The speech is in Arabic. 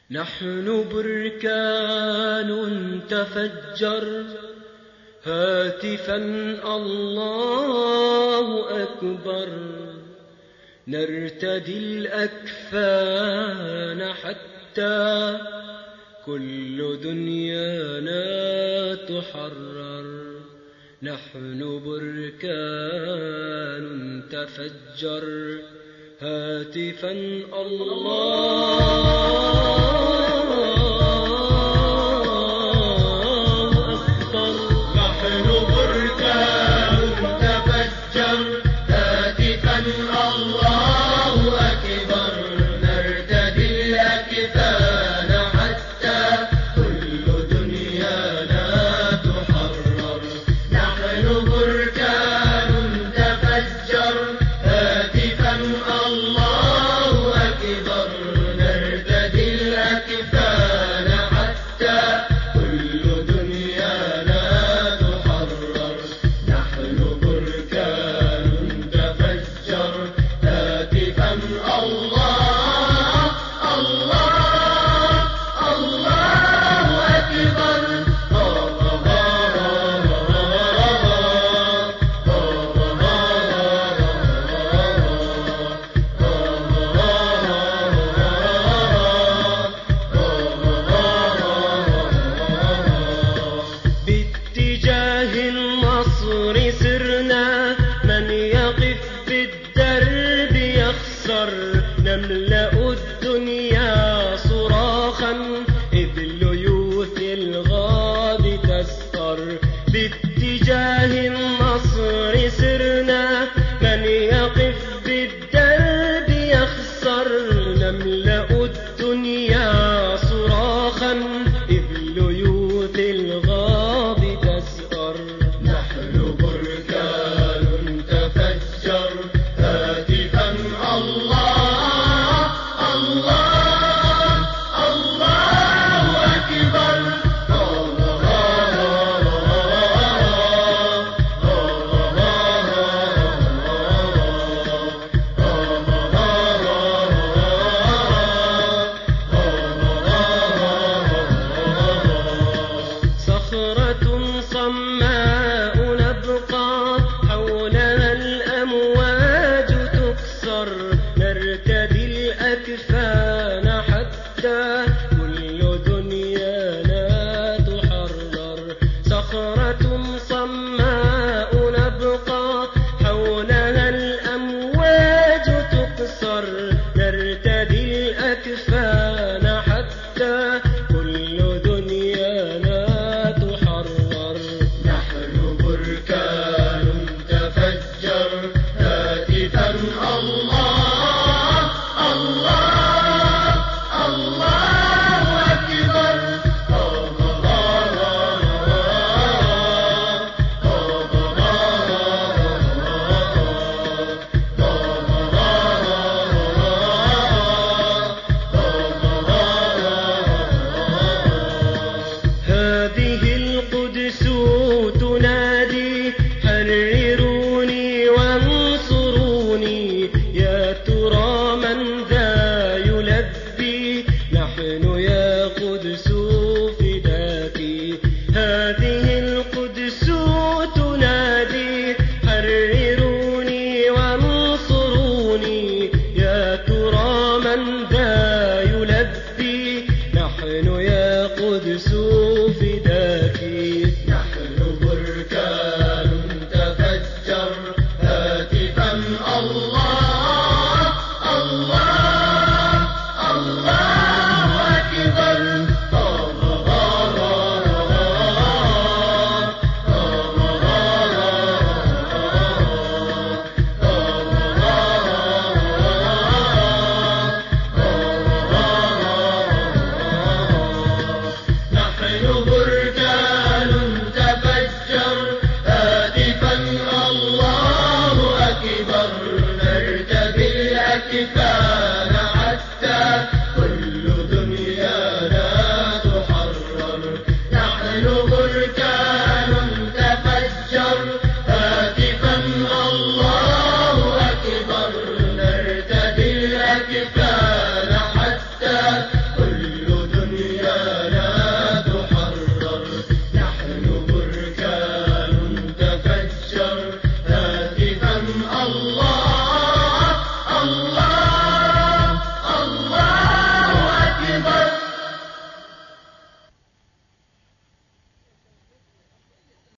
نحن بركان تفجر هاتفا الله أكبر، نرتدي الأكفان حتى كل دنيانا تحرر. نحن بركان تفجر هاتفا الله أكبر. نحن بركان تفجر هاتفا الله أكبر، نرتدي الأكفان حتى كل دنيانا تحرر. نحن بركان تفجر هاتفا الله أكبر، نرتدي الأكفان حتى كل دنيانا تحرر. نحن بركان تفجر هاتفا الله الله الله أكبر. باتجاه النصر سرنا، من يقف بالدرب يخسر. نملأ الدنيا صراخا إذ ليوث الغاب تسطر. باتجاه النصر سرنا، من يقف بالدرب يخسر. نملأ الدنيا صراخا إذ ليوث الغاب تسطر. نحن بركان تفجر هاتفا الله الله الله أكبر. صخرة صماء نبقى حولها الأمواج تكسر. نرتدي الأكفان حتى كل دنيانا تحرر. صخرة صماء نبقى حولها الأمواج تكسر. نرتدي الأكفان حتى كل دنيانا تحرر. نحن بركان تفجر هاتفا الله الله الله أكبر. هذه القدس تنادي حرروني وانصروني. يا ترى من ذا يلبي؟ نحن يا قدس فداكي. هذه القدس تنادي حرروني وانصروني. يا ترى من ذا يلبي؟ نحن